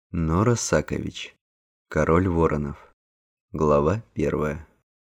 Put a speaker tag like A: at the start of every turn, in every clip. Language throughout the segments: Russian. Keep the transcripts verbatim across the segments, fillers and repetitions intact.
A: Нора Сакович. Король воронов. Глава первая.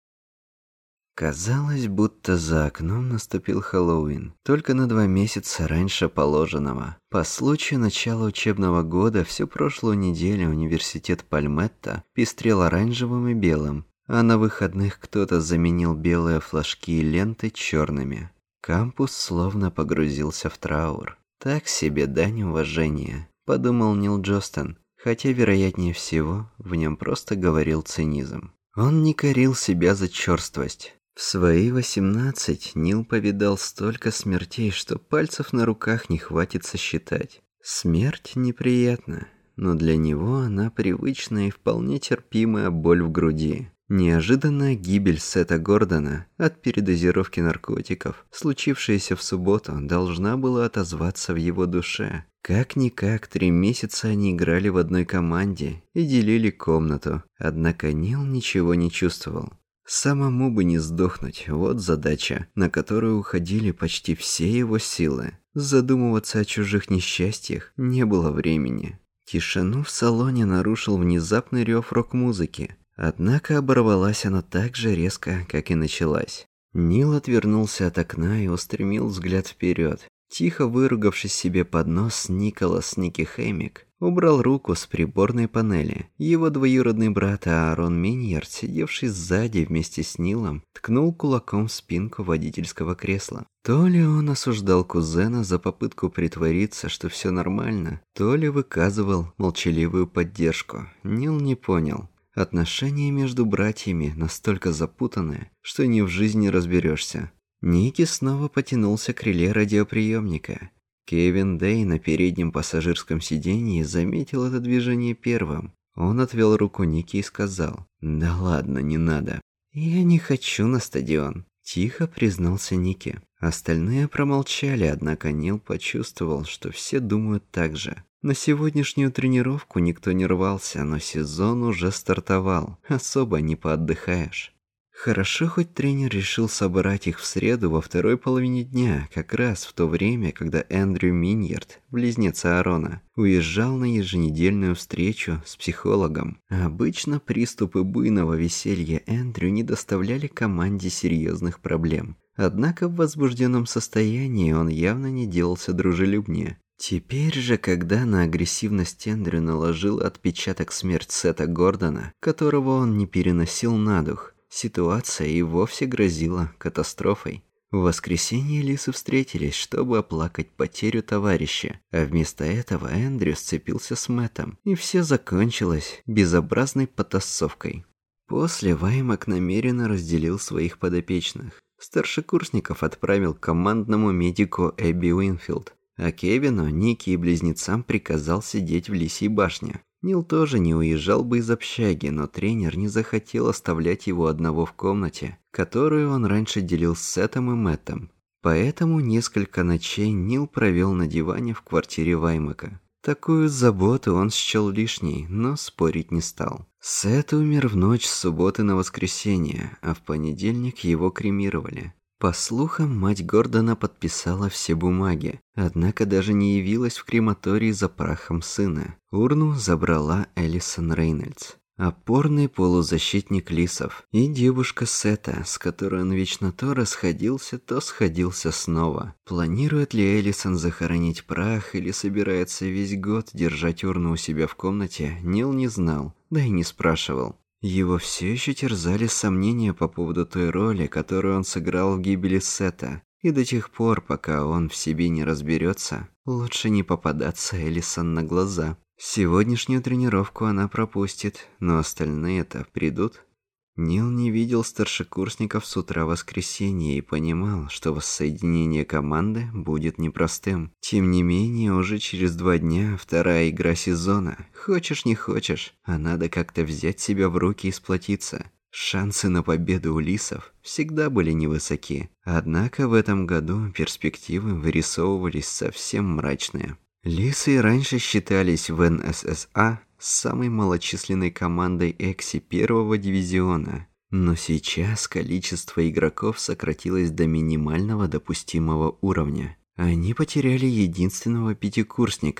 A: Казалось, будто за окном наступил Хэллоуин, только на два месяца раньше положенного. По случаю начала учебного года всю прошлую неделю университет Пальметта пестрел оранжевым и белым, а на выходных кто-то заменил белые флажки и ленты черными. Кампус словно погрузился в траур. Так себе дань уважения, подумал Нил Джостон, хотя, вероятнее всего, в нем просто говорил цинизм. Он не корил себя за черствость. В свои восемнадцать Нил повидал столько смертей, что пальцев на руках не хватит сосчитать. Смерть неприятна, но для него она привычная и вполне терпимая боль в груди. Неожиданная гибель Сета Гордона от передозировки наркотиков, случившаяся в субботу, должна была отозваться в его душе. Как-никак, три месяца они играли в одной команде и делили комнату, однако Нил ничего не чувствовал. Самому бы не сдохнуть, вот задача, на которую уходили почти все его силы. Задумываться о чужих несчастьях не было времени. Тишину в салоне нарушил внезапный рев рок-музыки. Однако оборвалась она так же резко, как и началась. Нил отвернулся от окна и устремил взгляд вперед. Тихо выругавшись себе под нос, Николас Ники Хэмик убрал руку с приборной панели. Его двоюродный брат Аарон Миньярд, сидевший сзади вместе с Нилом, ткнул кулаком в спинку водительского кресла. То ли он осуждал кузена за попытку притвориться, что все нормально, то ли выказывал молчаливую поддержку. Нил не понял. Отношения между братьями настолько запутанные, что ни в жизни разберешься. Ники снова потянулся к реле радиоприемника. Кевин Дэй на переднем пассажирском сиденье заметил это движение первым. Он отвел руку Ники и сказал: «Да ладно, не надо». «Я не хочу на стадион», – тихо признался Ники. Остальные промолчали, однако Нил почувствовал, что все думают так же. На сегодняшнюю тренировку никто не рвался, но сезон уже стартовал. Особо не поотдыхаешь. Хорошо, хоть тренер решил собрать их в среду во второй половине дня, как раз в то время, когда Эндрю Миньярд, близнец Аарона, уезжал на еженедельную встречу с психологом. Обычно приступы буйного веселья Эндрю не доставляли команде серьезных проблем. Однако в возбужденном состоянии он явно не делался дружелюбнее. Теперь же, когда на агрессивность Эндрю наложил отпечаток смерть Сета Гордона, которого он не переносил на дух, ситуация и вовсе грозила катастрофой. В воскресенье лисы встретились, чтобы оплакать потерю товарища, а вместо этого Эндрю сцепился с Мэттом, и все закончилось безобразной потасовкой. После Ваймак намеренно разделил своих подопечных. Старшекурсников отправил к командному медику Эбби Уинфилд, а Кевину, Ники и близнецам приказал сидеть в Лисьей башне. Нил тоже не уезжал бы из общаги, но тренер не захотел оставлять его одного в комнате, которую он раньше делил с Сетом и Мэттом. Поэтому несколько ночей Нил провел на диване в квартире Ваймака. Такую заботу он счел лишней, но спорить не стал. Сет умер в ночь с субботы на воскресенье, а в понедельник его кремировали. По слухам, мать Гордона подписала все бумаги, однако даже не явилась в крематорий за прахом сына. Урну забрала Элисон Рейнольдс, опорный полузащитник лисов, и девушка Сета, с которой он вечно то расходился, то сходился снова. Планирует ли Элисон захоронить прах или собирается весь год держать урну у себя в комнате, Нил не знал, да и не спрашивал. Его все еще терзали сомнения по поводу той роли, которую он сыграл в гибели Сета, и до тех пор, пока он в себе не разберется, лучше не попадаться Элисон на глаза. Сегодняшнюю тренировку она пропустит, но остальные-то придут. Нил не видел старшекурсников с утра воскресенья и понимал, что воссоединение команды будет непростым. Тем не менее, уже через два дня вторая игра сезона. Хочешь не хочешь, а надо как-то взять себя в руки и сплотиться. Шансы на победу у лисов всегда были невысоки. Однако в этом году перспективы вырисовывались совсем мрачные. Лисы раньше считались в эн эс эс а самой малочисленной командой Экси первого дивизиона, но сейчас количество игроков сократилось до минимального допустимого уровня. Они потеряли единственного пятикурсника,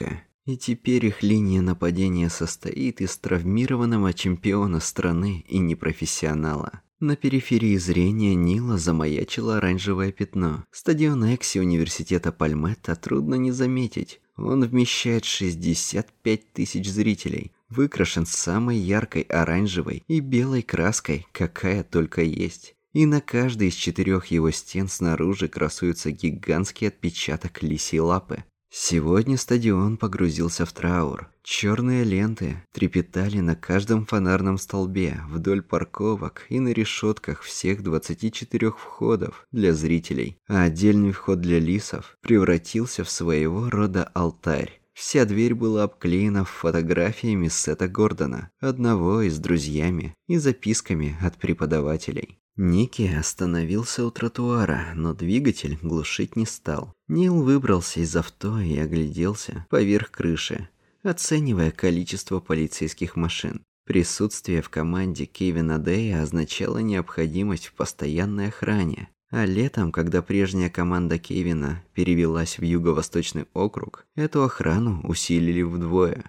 A: И теперь их линия нападения состоит из травмированного чемпиона страны и непрофессионала. На периферии зрения Нила замаячило оранжевое пятно. Стадион Экси университета Пальметта трудно не заметить. Он вмещает шестьдесят пять тысяч зрителей, выкрашен самой яркой оранжевой и белой краской, какая только есть. И на каждой из четырех его стен снаружи красуется гигантский отпечаток лисьей лапы. Сегодня стадион погрузился в траур. Черные ленты трепетали на каждом фонарном столбе, вдоль парковок и на решетках всех двадцати четырёх входов для зрителей, а отдельный вход для лисов превратился в своего рода алтарь. Вся дверь была обклеена фотографиями Сета Гордона, одного из друзьями, и записками от преподавателей. Ники остановился у тротуара, но двигатель глушить не стал. Нил выбрался из авто и огляделся поверх крыши, оценивая количество полицейских машин. Присутствие в команде Кевина Дэя означало необходимость в постоянной охране. А летом, когда прежняя команда Кевина перевелась в Юго-Восточный округ, эту охрану усилили вдвое.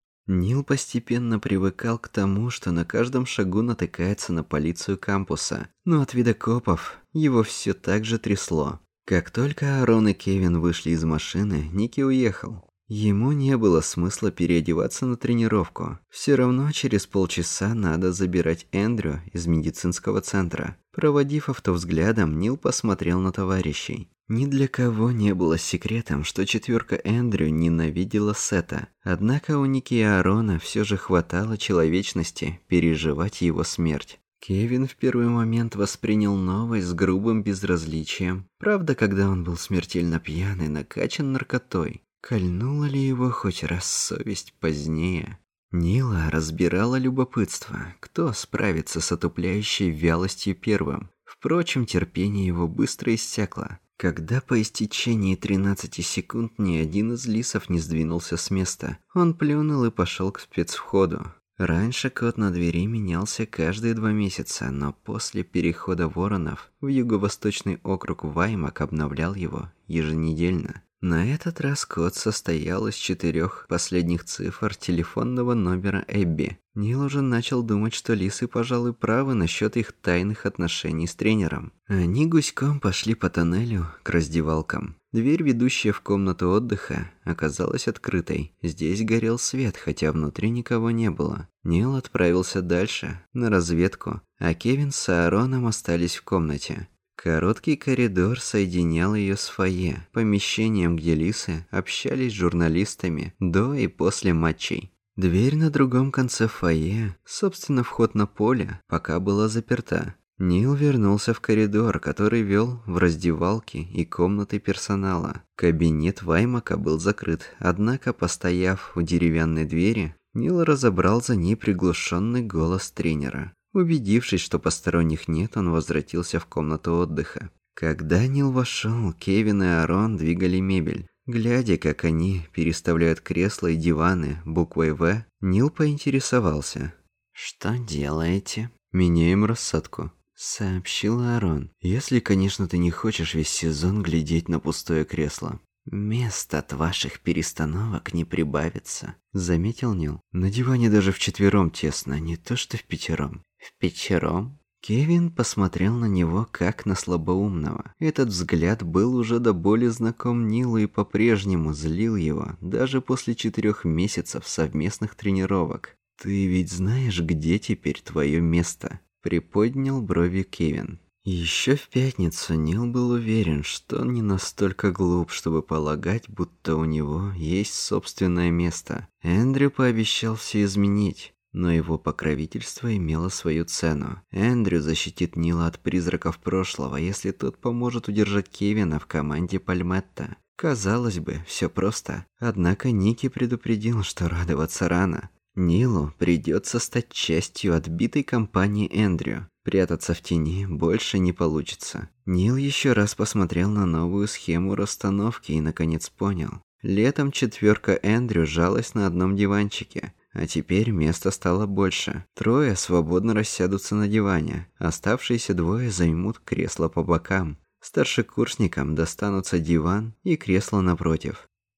A: Нил постепенно привыкал к тому, что на каждом шагу натыкается на полицию кампуса, но от вида копов его все так же трясло. Как только Аарон и Кевин вышли из машины, Ники уехал. Ему не было смысла переодеваться на тренировку. Все равно через полчаса надо забирать Эндрю из медицинского центра. Проводив авто взглядом, Нил посмотрел на товарищей. Ни для кого не было секретом, что четверка Эндрю ненавидела Сета. Однако у Ники и Аарона все же хватало человечности переживать его смерть. Кевин в первый момент воспринял новость с грубым безразличием. Правда, когда он был смертельно пьян и накачан наркотой. Кольнула ли его хоть раз совесть позднее? Нила разбирала любопытство, кто справится с отупляющей вялостью первым. Впрочем, терпение его быстро иссякло. Когда по истечении тринадцати секунд ни один из лисов не сдвинулся с места, он плюнул и пошел к спецвходу. Раньше код на двери менялся каждые два месяца, но после перехода воронов в Юго-Восточный округ Ваймак обновлял его еженедельно. На этот раз код состоял из четырех последних цифр телефонного номера Эбби. Нил уже начал думать, что лисы, пожалуй, правы насчет их тайных отношений с тренером. Они гуськом пошли по тоннелю к раздевалкам. Дверь, ведущая в комнату отдыха, оказалась открытой. Здесь горел свет, хотя внутри никого не было. Нил отправился дальше, на разведку, а Кевин с Аароном остались в комнате. Короткий коридор соединял ее с фойе, помещением, где лисы общались с журналистами до и после матчей. Дверь на другом конце фойе, собственно вход на поле, пока была заперта. Нил вернулся в коридор, который вел в раздевалки и комнаты персонала. Кабинет Ваймака был закрыт, однако, постояв у деревянной двери, Нил разобрал за ней приглушенный голос тренера. Убедившись, что посторонних нет, он возвратился в комнату отдыха. Когда Нил вошел, Кевин и Аарон двигали мебель. Глядя, как они переставляют кресла и диваны буквой «В», Нил поинтересовался. «Что делаете?» «Меняем рассадку», — сообщил Аарон. «Если, конечно, ты не хочешь весь сезон глядеть на пустое кресло». «Мест от ваших перестановок не прибавится», — заметил Нил. «На диване даже вчетвером тесно, не то что в пятером». «В пятером?» Кевин посмотрел на него как на слабоумного. Этот взгляд был уже до боли знаком Нилу и по-прежнему злил его, даже после четырех месяцев совместных тренировок. «Ты ведь знаешь, где теперь твое место?» — приподнял брови Кевин. Еще в пятницу Нил был уверен, что он не настолько глуп, чтобы полагать, будто у него есть собственное место. Эндрю пообещал все изменить, но его покровительство имело свою цену. Эндрю защитит Нила от призраков прошлого, если тот поможет удержать Кевина в команде Пальметта. Казалось бы, все просто. Однако Ники предупредил, что радоваться рано. Нилу придется стать частью отбитой компании Эндрю. Прятаться в тени больше не получится. Нил еще раз посмотрел на новую схему расстановки и наконец понял. Летом четверка Эндрю жалась на одном диванчике, а теперь места стало больше. Трое свободно рассядутся на диване, оставшиеся двое займут кресла по бокам. Старшекурсникам достанутся диван и кресло напротив.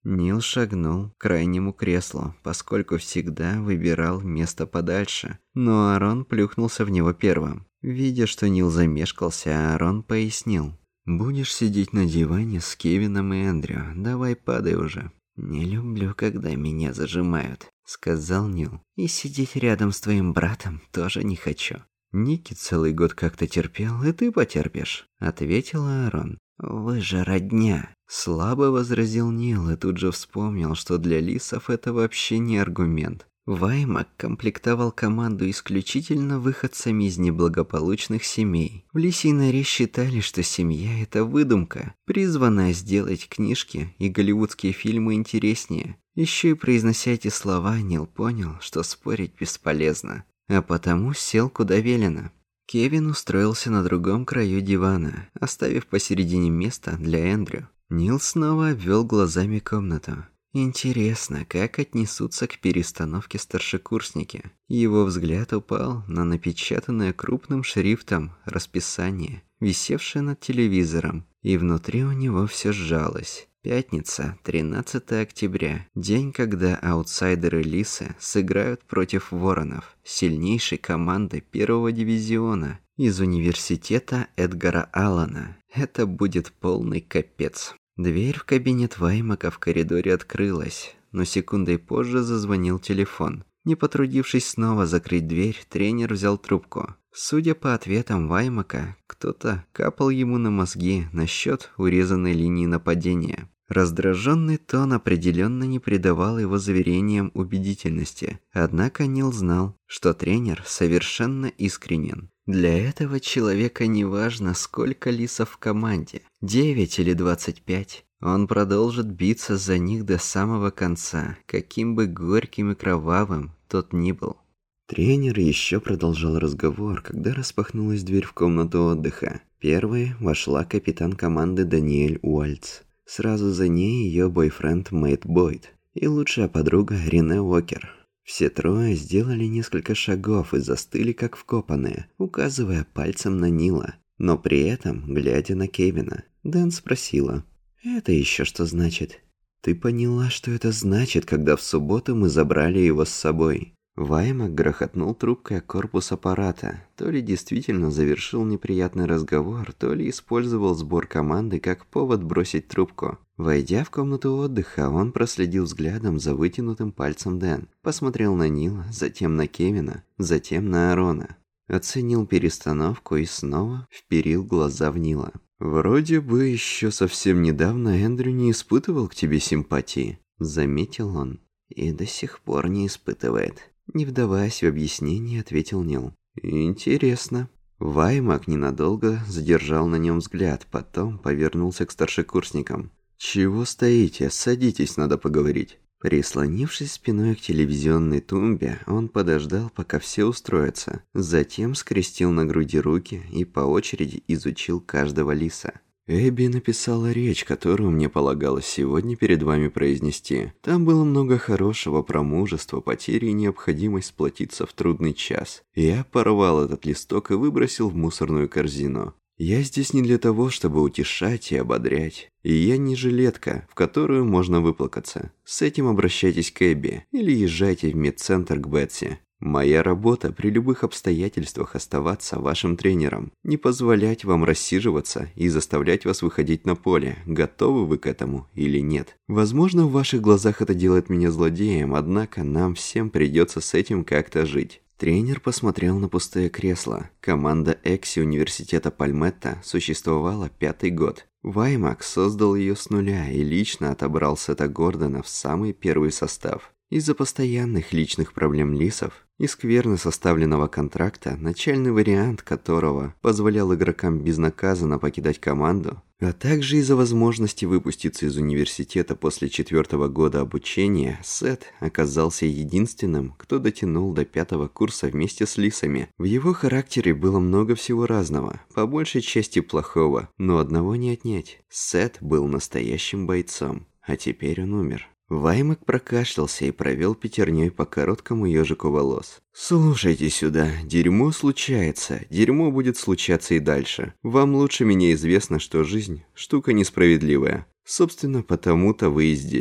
A: Нил шагнул к крайнему креслу, поскольку всегда выбирал место подальше, но Аарон плюхнулся в него первым. Видя, что Нил замешкался, Аарон пояснил. «Будешь сидеть на диване с Кевином и Эндрю, давай падай уже». «Не люблю, когда меня зажимают», — сказал Нил. «И сидеть рядом с твоим братом тоже не хочу». «Ники целый год как-то терпел, и ты потерпишь», — ответил Аарон. «Вы же родня», — слабо возразил Нил и тут же вспомнил, что для лисов это вообще не аргумент. Ваймак комплектовал команду исключительно выходцами из неблагополучных семей. В Лисьей Норе считали, что семья – это выдумка, призванная сделать книжки и голливудские фильмы интереснее. Еще и произнося эти слова, Нил понял, что спорить бесполезно, а потому сел куда велено. Кевин устроился на другом краю дивана, оставив посередине место для Эндрю. Нил снова обвел глазами комнату. Интересно, как отнесутся к перестановке старшекурсники. Его взгляд упал на напечатанное крупным шрифтом расписание, висевшее над телевизором, и внутри у него все сжалось. Пятница, тринадцатое октября, день, когда аутсайдеры Лисы сыграют против Воронов, сильнейшей команды первого дивизиона из университета Эдгара Аллана. Это будет полный капец. Дверь в кабинет Ваймака в коридоре открылась, но секундой позже зазвонил телефон. Не потрудившись снова закрыть дверь, тренер взял трубку. Судя по ответам Ваймака, кто-то капал ему на мозги насчет урезанной линии нападения. Раздраженный тон определенно не придавал его заверениям убедительности, однако Нил знал, что тренер совершенно искренен. Для этого человека не важно, сколько лисов в команде, девять или двадцать пять. Он продолжит биться за них до самого конца, каким бы горьким и кровавым тот ни был. Тренер еще продолжал разговор, когда распахнулась дверь в комнату отдыха. Первой вошла капитан команды Даниэль Уальтс. Сразу за ней ее бойфренд Мэтт Бойд и лучшая подруга Рене Уокер. Все трое сделали несколько шагов и застыли как вкопанные, указывая пальцем на Нила, но при этом глядя на Кевина. Дэн спросила: «Это еще что значит?» «Ты поняла, что это значит, когда в субботу мы забрали его с собой?» Ваймак грохотнул трубкой о корпус аппарата. То ли действительно завершил неприятный разговор, то ли использовал сбор команды как повод бросить трубку. Войдя в комнату отдыха, он проследил взглядом за вытянутым пальцем Дэн. Посмотрел на Нила, затем на Кевина, затем на Аарона. Оценил перестановку и снова вперил глаза в Нила. «Вроде бы еще совсем недавно Эндрю не испытывал к тебе симпатии», — заметил он. «И до сих пор не испытывает». Не вдаваясь в объяснение, ответил Нил. «Интересно». Ваймак ненадолго задержал на нем взгляд, потом повернулся к старшекурсникам. «Чего стоите? Садитесь, надо поговорить». Прислонившись спиной к телевизионной тумбе, он подождал, пока все устроятся. Затем скрестил на груди руки и по очереди изучил каждого лиса. «Эбби написала речь, которую мне полагалось сегодня перед вами произнести. Там было много хорошего про мужество, потери и необходимость сплотиться в трудный час. Я порвал этот листок и выбросил в мусорную корзину. Я здесь не для того, чтобы утешать и ободрять. И я не жилетка, в которую можно выплакаться. С этим обращайтесь к Эбби или езжайте в медцентр к Бетси. Моя работа при любых обстоятельствах оставаться вашим тренером, не позволять вам рассиживаться и заставлять вас выходить на поле, готовы вы к этому или нет. Возможно, в ваших глазах это делает меня злодеем, однако нам всем придется с этим как-то жить». Тренер посмотрел на пустое кресло. Команда Экси университета Пальметта существовала пятый год. Ваймак создал ее с нуля и лично отобрал Сета Гордона в самый первый состав. Из-за постоянных личных проблем лисов и скверно составленного контракта, начальный вариант которого позволял игрокам безнаказанно покидать команду, а также из-за возможности выпуститься из университета после четвертого года обучения, Сет оказался единственным, кто дотянул до пятого курса вместе с лисами. В его характере было много всего разного, по большей части плохого, но одного не отнять. Сет был настоящим бойцом, а теперь он умер. Ваймак прокашлялся и провел пятерней по короткому ежику волос. «Слушайте сюда, дерьмо случается, дерьмо будет случаться и дальше. Вам лучше меня известно, что жизнь – штука несправедливая. Собственно, потому-то вы и здесь.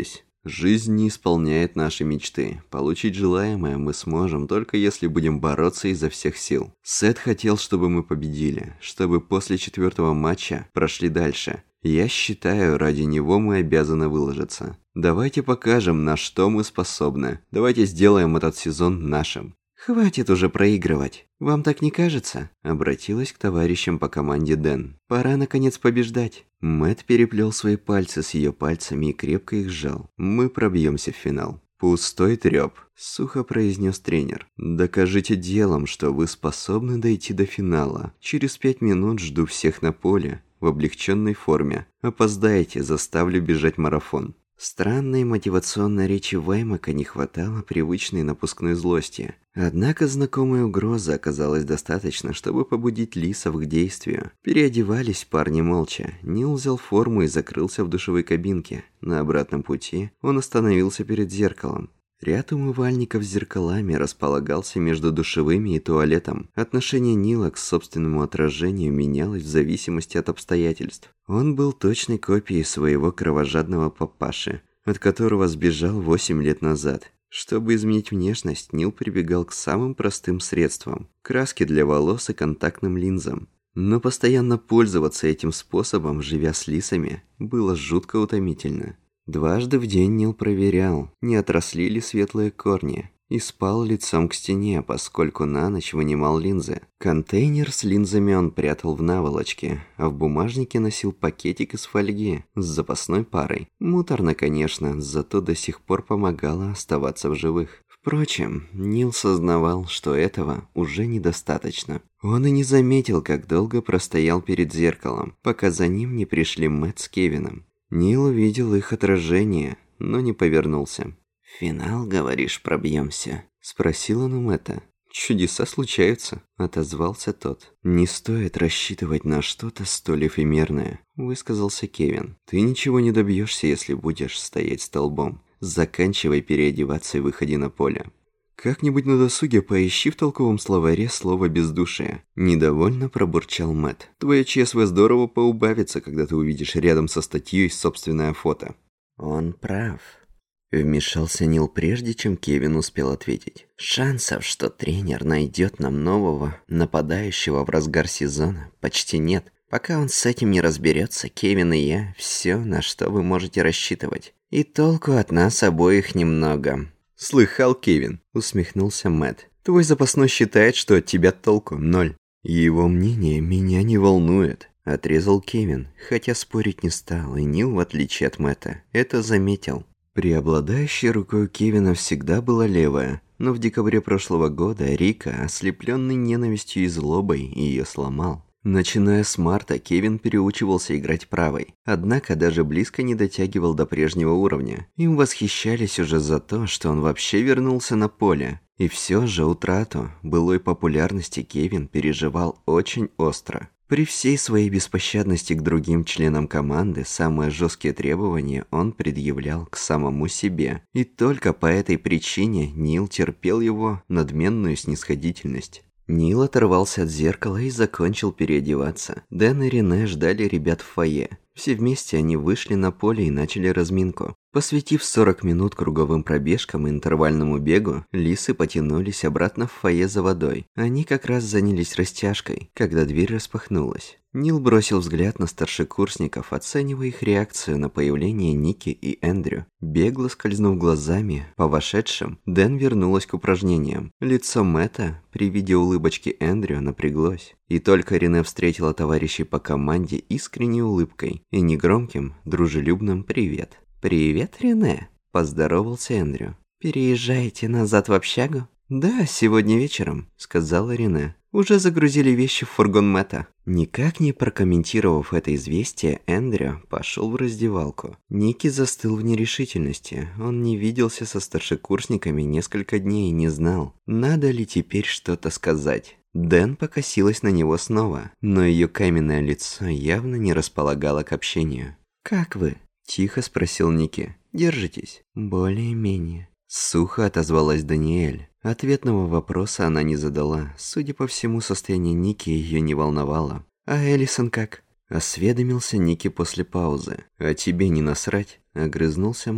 A: Жизнь не исполняет наши мечты. Получить желаемое мы сможем, только если будем бороться изо всех сил. Сет хотел, чтобы мы победили, чтобы после четвертого матча прошли дальше. Я считаю, ради него мы обязаны выложиться. Давайте покажем, на что мы способны. Давайте сделаем этот сезон нашим. «Хватит уже проигрывать. Вам так не кажется?» Обратилась к товарищам по команде Дэн. «Пора, наконец, побеждать». Мэтт переплел свои пальцы с ее пальцами и крепко их сжал. «Мы пробьемся в финал». «Пустой трёп», – сухо произнес тренер. «Докажите делом, что вы способны дойти до финала. Через пять минут жду всех на поле, в облегченной форме. Опоздаете, заставлю бежать марафон». Странной мотивационной речи Ваймака не хватало привычной напускной злости. Однако знакомая угроза оказалась достаточно, чтобы побудить лисов к действию. Переодевались парни молча. Нил взял форму и закрылся в душевой кабинке. На обратном пути он остановился перед зеркалом. Ряд умывальников с зеркалами располагался между душевыми и туалетом. Отношение Нила к собственному отражению менялось в зависимости от обстоятельств. Он был точной копией своего кровожадного папаши, от которого сбежал восемь лет назад. Чтобы изменить внешность, Нил прибегал к самым простым средствам – краске для волос и контактным линзам. Но постоянно пользоваться этим способом, живя с лисами, было жутко утомительно. Дважды в день Нил проверял, не отросли ли светлые корни, и спал лицом к стене, поскольку на ночь вынимал линзы. Контейнер с линзами он прятал в наволочке, а в бумажнике носил пакетик из фольги с запасной парой. Муторно, конечно, зато до сих пор помогало оставаться в живых. Впрочем, Нил сознавал, что этого уже недостаточно. Он и не заметил, как долго простоял перед зеркалом, пока за ним не пришли Мэтт с Кевином. Нил увидел их отражение, но не повернулся. «В финал, говоришь, пробьемся?» – спросил он у Мэтта. «Чудеса случаются», – отозвался тот. «Не стоит рассчитывать на что-то столь эфемерное», – высказался Кевин. «Ты ничего не добьешься, если будешь стоять столбом. Заканчивай переодеваться и выходи на поле». «Как-нибудь на досуге поищи в толковом словаре слово «бездушие». Недовольно пробурчал Мэтт. «Твоя ЧСВ здорово поубавится, когда ты увидишь рядом со статьей собственное фото». «Он прав», — вмешался Нил, прежде чем Кевин успел ответить. «Шансов, что тренер найдет нам нового нападающего в разгар сезона, почти нет. Пока он с этим не разберется, Кевин и я — все, на что вы можете рассчитывать. И толку от нас обоих немного». «Слыхал, Кевин?» – усмехнулся Мэтт. «Твой запасной считает, что от тебя толку ноль». «Его мнение меня не волнует», – отрезал Кевин, хотя спорить не стал, и Нил, в отличие от Мэтта, это заметил. Преобладающей рукой Кевина всегда была левая, но в декабре прошлого года Рика, ослепленный ненавистью и злобой, ее сломал. Начиная с марта, Кевин переучивался играть правой, однако даже близко не дотягивал до прежнего уровня. Им восхищались уже за то, что он вообще вернулся на поле. И все же утрату былой популярности Кевин переживал очень остро. При всей своей беспощадности к другим членам команды, самые жесткие требования он предъявлял к самому себе. И только по этой причине Нил терпел его надменную снисходительность. Нил оторвался от зеркала и закончил переодеваться. Дэн и Рене ждали ребят в фойе. Все вместе они вышли на поле и начали разминку. Посвятив сорок минут круговым пробежкам и интервальному бегу, лисы потянулись обратно в фойе за водой. Они как раз занялись растяжкой, когда дверь распахнулась. Нил бросил взгляд на старшекурсников, оценивая их реакцию на появление Ники и Эндрю. Бегло скользнув глазами по вошедшим, Дэн вернулась к упражнениям. Лицо Мэтта при виде улыбочки Эндрю напряглось. И только Рене встретила товарищей по команде искренней улыбкой и негромким, дружелюбным «привет». «Привет, Рене», – поздоровался Эндрю. «Переезжаете назад в общагу?» «Да, сегодня вечером», – сказала Рене. «Уже загрузили вещи в фургон Мэтта». Никак не прокомментировав это известие, Эндрю пошел в раздевалку. Ники застыл в нерешительности. Он не виделся со старшекурсниками несколько дней и не знал, надо ли теперь что-то сказать. Дэн покосилась на него снова, но ее каменное лицо явно не располагало к общению. «Как вы?» – тихо спросил Ники. «Держитесь?» «Более-менее». Сухо отозвалась Даниэль. Ответного вопроса она не задала. Судя по всему, состояние Ники ее не волновало. «А Элисон как?» – осведомился Ники после паузы. «А тебе не насрать?» – огрызнулся Мэтт.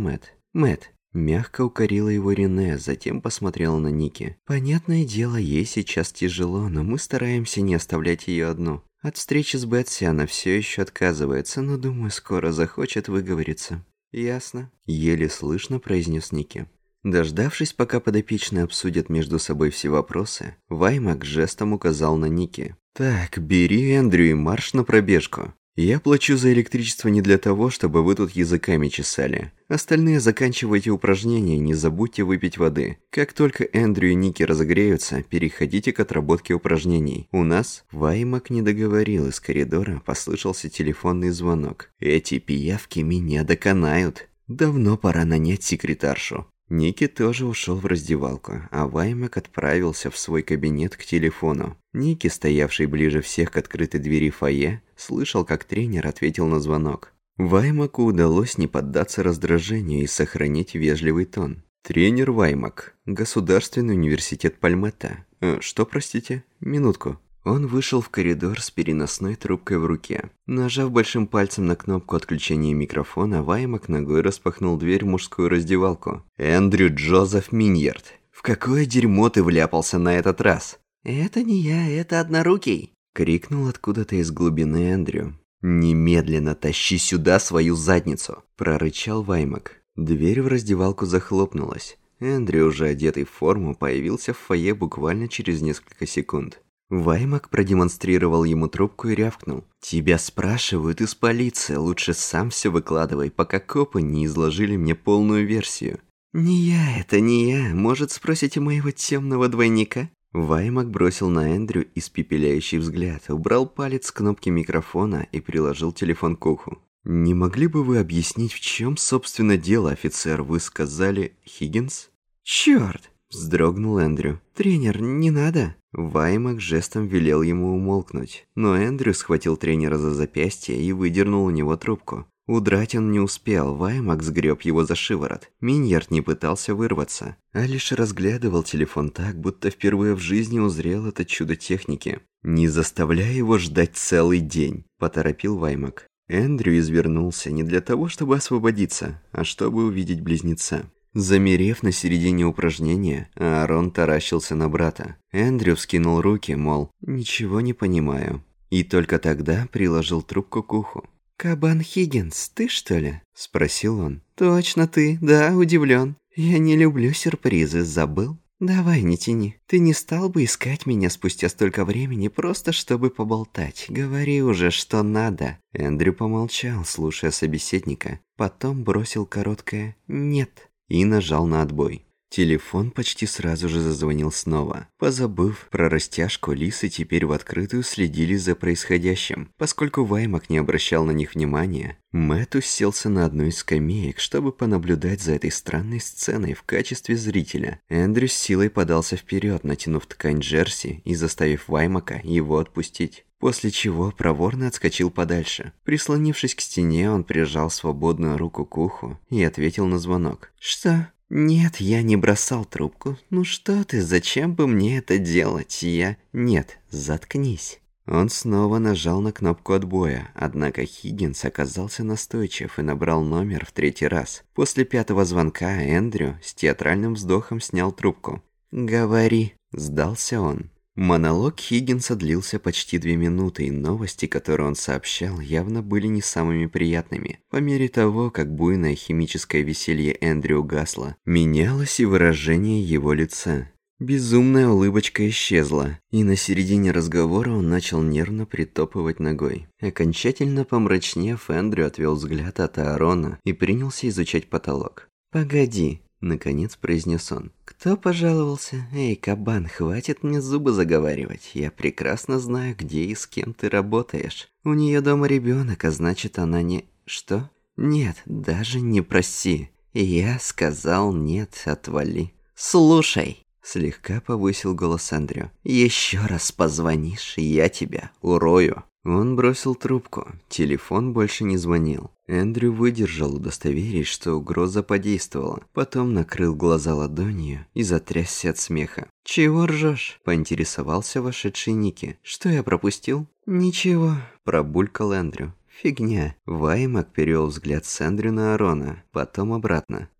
A: Мэтт. Мягко укорила его Рене, затем посмотрела на Ники. «Понятное дело, ей сейчас тяжело, но мы стараемся не оставлять ее одну. От встречи с Бетси она все еще отказывается, но, думаю, скоро захочет выговориться». «Ясно», – еле слышно произнес Ники. Дождавшись, пока подопечные обсудят между собой все вопросы, Ваймак жестом указал на Ники. «Так, бери Эндрю и марш на пробежку. Я плачу за электричество не для того, чтобы вы тут языками чесали. Остальные заканчивайте упражнения и не забудьте выпить воды. Как только Эндрю и Ники разогреются, переходите к отработке упражнений. У нас...» Ваймак не договорил, из коридора послышался телефонный звонок. «Эти пиявки меня доконают. Давно пора нанять секретаршу». Ники тоже ушел в раздевалку, а Ваймак отправился в свой кабинет к телефону. Ники, стоявший ближе всех к открытой двери фойе, слышал, как тренер ответил на звонок. Ваймаку удалось не поддаться раздражению и сохранить вежливый тон. «Тренер Ваймак, Государственный университет Пальметта. Э, что, простите? Минутку». Он вышел в коридор с переносной трубкой в руке. Нажав большим пальцем на кнопку отключения микрофона, Ваймак ногой распахнул дверь в мужскую раздевалку. «Эндрю Джозеф Миньярд, в какое дерьмо ты вляпался на этот раз?» «Это не я, это Однорукий!» — крикнул откуда-то из глубины Эндрю. «Немедленно тащи сюда свою задницу!» — прорычал Ваймак. Дверь в раздевалку захлопнулась. Эндрю, уже одетый в форму, появился в фойе буквально через несколько секунд. Ваймак продемонстрировал ему трубку и рявкнул. «Тебя спрашивают из полиции, лучше сам все выкладывай, пока копы не изложили мне полную версию». «Не я, это не я, может, спросите моего темного двойника?» Ваймак бросил на Эндрю испепеляющий взгляд, убрал палец с кнопки микрофона и приложил телефон к уху. «Не могли бы вы объяснить, в чем, собственно, дело, офицер? Вы сказали Хиггинс?» «Черт!» – вздрогнул Эндрю. «Тренер, не надо!» Ваймак жестом велел ему умолкнуть, но Эндрю схватил тренера за запястье и выдернул у него трубку. Удрать он не успел, Ваймак сгреб его за шиворот. Миньярд не пытался вырваться, а лишь разглядывал телефон так, будто впервые в жизни узрел это чудо техники. «Не заставляй его ждать целый день», – поторопил Ваймак. Эндрю извернулся не для того, чтобы освободиться, а чтобы увидеть близнеца. Замерев на середине упражнения, Аарон таращился на брата. Эндрю вскинул руки, мол, «Ничего не понимаю». И только тогда приложил трубку к уху. «Кабан Хиггинс, ты что ли?» – спросил он. «Точно ты, да, удивлен. Я не люблю сюрпризы, забыл? Давай, не тяни. Ты не стал бы искать меня спустя столько времени, просто чтобы поболтать. Говори уже, что надо». Эндрю помолчал, слушая собеседника. Потом бросил короткое «нет» и нажал на отбой. Телефон почти сразу же зазвонил снова. Позабыв про растяжку, лисы теперь в открытую следили за происходящим. Поскольку Ваймак не обращал на них внимания, Мэтт уселся на одну из скамеек, чтобы понаблюдать за этой странной сценой в качестве зрителя. Эндрю с силой подался вперед, натянув ткань джерси и заставив Ваймака его отпустить. После чего проворно отскочил подальше. Прислонившись к стене, он прижал свободную руку к уху и ответил на звонок. «Что?» «Нет, я не бросал трубку. Ну что ты, зачем бы мне это делать? Я...» «Нет, заткнись». Он снова нажал на кнопку отбоя, однако Хиггинс оказался настойчив и набрал номер в третий раз. После пятого звонка Эндрю с театральным вздохом снял трубку. «Говори», – сдался он. Монолог Хиггинса длился почти две минуты, и новости, которые он сообщал, явно были не самыми приятными. По мере того, как буйное химическое веселье Эндрю гасло, менялось и выражение его лица. Безумная улыбочка исчезла, и на середине разговора он начал нервно притопывать ногой. Окончательно помрачнев, Эндрю отвел взгляд от Аарона и принялся изучать потолок. «Погоди», — наконец произнес он. «Кто пожаловался? Эй, кабан, хватит мне зубы заговаривать. Я прекрасно знаю, где и с кем ты работаешь. У нее дома ребенок, а значит, она не... Что? Нет, даже не проси. Я сказал нет, отвали. Слушай!» Слегка повысил голос Эндрю. «Еще раз позвонишь, я тебя урою». Он бросил трубку. Телефон больше не звонил. Эндрю выдержал, удостоверясь, что угроза подействовала. Потом накрыл глаза ладонью и затрясся от смеха. «Чего ржешь?» – поинтересовался вошедший Ники. «Что я пропустил?» «Ничего», – пробулькал Эндрю. «Фигня». Ваймак перевел взгляд с Эндрю на Аарона, потом обратно.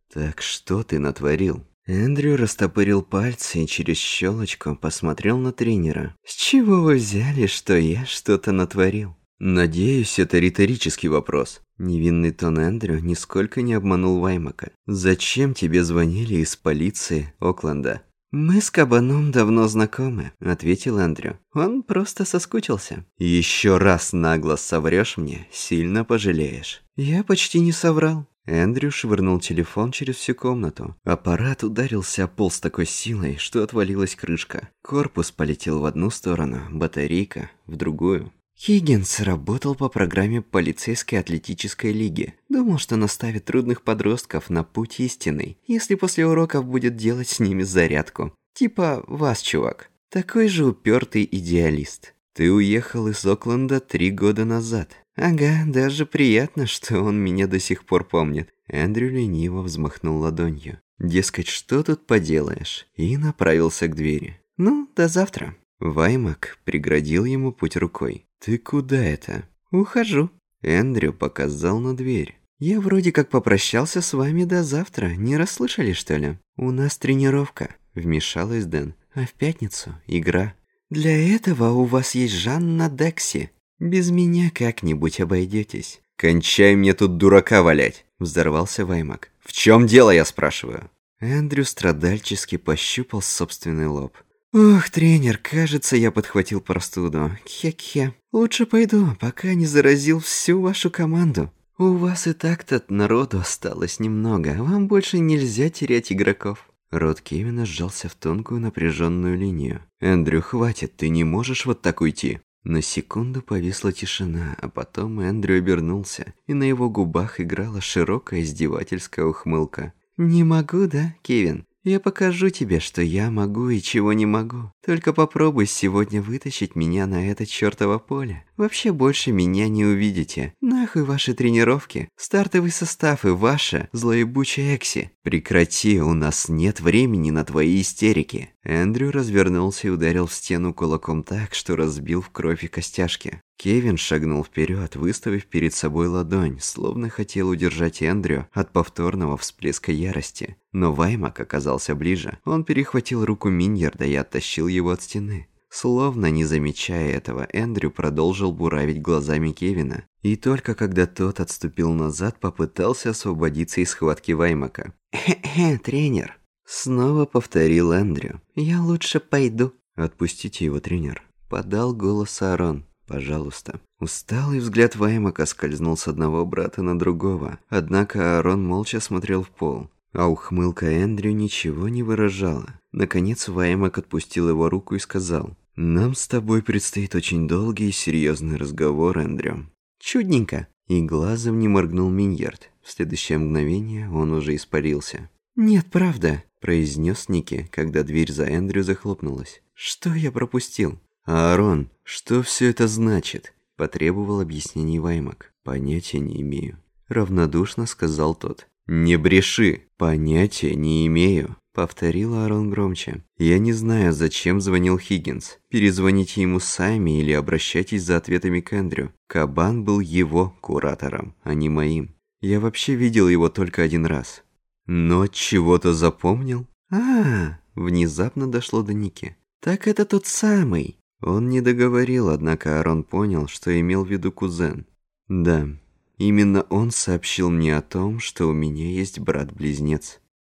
A: «Так что ты натворил?» Эндрю растопырил пальцы и через щелочку посмотрел на тренера. «С чего вы взяли, что я что-то натворил?» «Надеюсь, это риторический вопрос». Невинный тон Эндрю нисколько не обманул Ваймака. «Зачем тебе звонили из полиции Окленда?» «Мы с Кабаном давно знакомы», — ответил Эндрю. «Он просто соскучился». «Еще раз нагло соврешь мне, сильно пожалеешь». «Я почти не соврал». Эндрю швырнул телефон через всю комнату. Аппарат ударился о пол с такой силой, что отвалилась крышка. Корпус полетел в одну сторону, батарейка — в другую. Хиггинс работал по программе полицейской атлетической лиги. Думал, что наставит трудных подростков на путь истинный, если после уроков будет делать с ними зарядку. Типа вас, чувак. Такой же упертый идеалист. Ты уехал из Окленда три года назад. Ага, даже приятно, что он меня до сих пор помнит. Эндрю лениво взмахнул ладонью. Дескать, что тут поделаешь? И направился к двери. Ну, до завтра. Ваймак преградил ему путь рукой. «Ты куда это?» «Ухожу». Эндрю показал на дверь. «Я вроде как попрощался с вами до завтра. Не расслышали, что ли?» «У нас тренировка», — вмешалась Дэн. «А в пятницу игра». «Для этого у вас есть Жанна Декси. Без меня как-нибудь обойдетесь». «Кончай мне тут дурака валять», — взорвался Ваймак. «В чем дело, я спрашиваю?» Эндрю страдальчески пощупал собственный лоб. «Ох, тренер, кажется, я подхватил простуду. Хе-хе. Лучше пойду, пока не заразил всю вашу команду. У вас и так-то народу осталось немного, вам больше нельзя терять игроков». Рот Кевина сжался в тонкую напряженную линию. «Эндрю, хватит, ты не можешь вот так уйти». На секунду повисла тишина, а потом Эндрю обернулся, и на его губах играла широкая издевательская ухмылка. «Не могу, да, Кевин? Я покажу тебе, что я могу и чего не могу. Только попробуй сегодня вытащить меня на это чертово поле. Вообще больше меня не увидите. Нахуй ваши тренировки. Стартовый состав и ваша злоебучая Экси. Прекрати, у нас нет времени на твои истерики». Эндрю развернулся и ударил в стену кулаком так, что разбил в кровь и костяшки. Кевин шагнул вперед, выставив перед собой ладонь, словно хотел удержать Эндрю от повторного всплеска ярости. Но Ваймак оказался ближе. Он перехватил руку Миньярда и оттащил его от стены. Словно не замечая этого, Эндрю продолжил буравить глазами Кевина. И только когда тот отступил назад, попытался освободиться из схватки Ваймака. «Хе-хе, тренер!» Снова повторил Эндрю. «Я лучше пойду». «Отпустите его, тренер», — подал голос Аарон. «Пожалуйста». Усталый взгляд Ваймака скользнул с одного брата на другого, однако Аарон молча смотрел в пол, а ухмылка Эндрю ничего не выражала. Наконец Ваймак отпустил его руку и сказал: «Нам с тобой предстоит очень долгий и серьезный разговор, Эндрю». «Чудненько». И глазом не моргнул Миньярд. В следующее мгновение он уже испарился. «Нет, правда», — произнес Ники, когда дверь за Эндрю захлопнулась. «Что я пропустил?» «Аарон, что все это значит?» – потребовал объяснений Ваймак. «Понятия не имею», – равнодушно сказал тот. «Не бреши! Понятия не имею!» – повторил Аарон громче. «Я не знаю, зачем звонил Хиггинс. Перезвоните ему сами или обращайтесь за ответами к Эндрю. Кабан был его куратором, а не моим. Я вообще видел его только один раз». «Но чего-то запомнил?» «А-а-а!» – внезапно дошло до Ники. «Так это тот самый!» Он не договорил, однако Аарон понял, что имел в виду кузен. «Да, именно он сообщил мне о том, что у меня есть брат-близнец».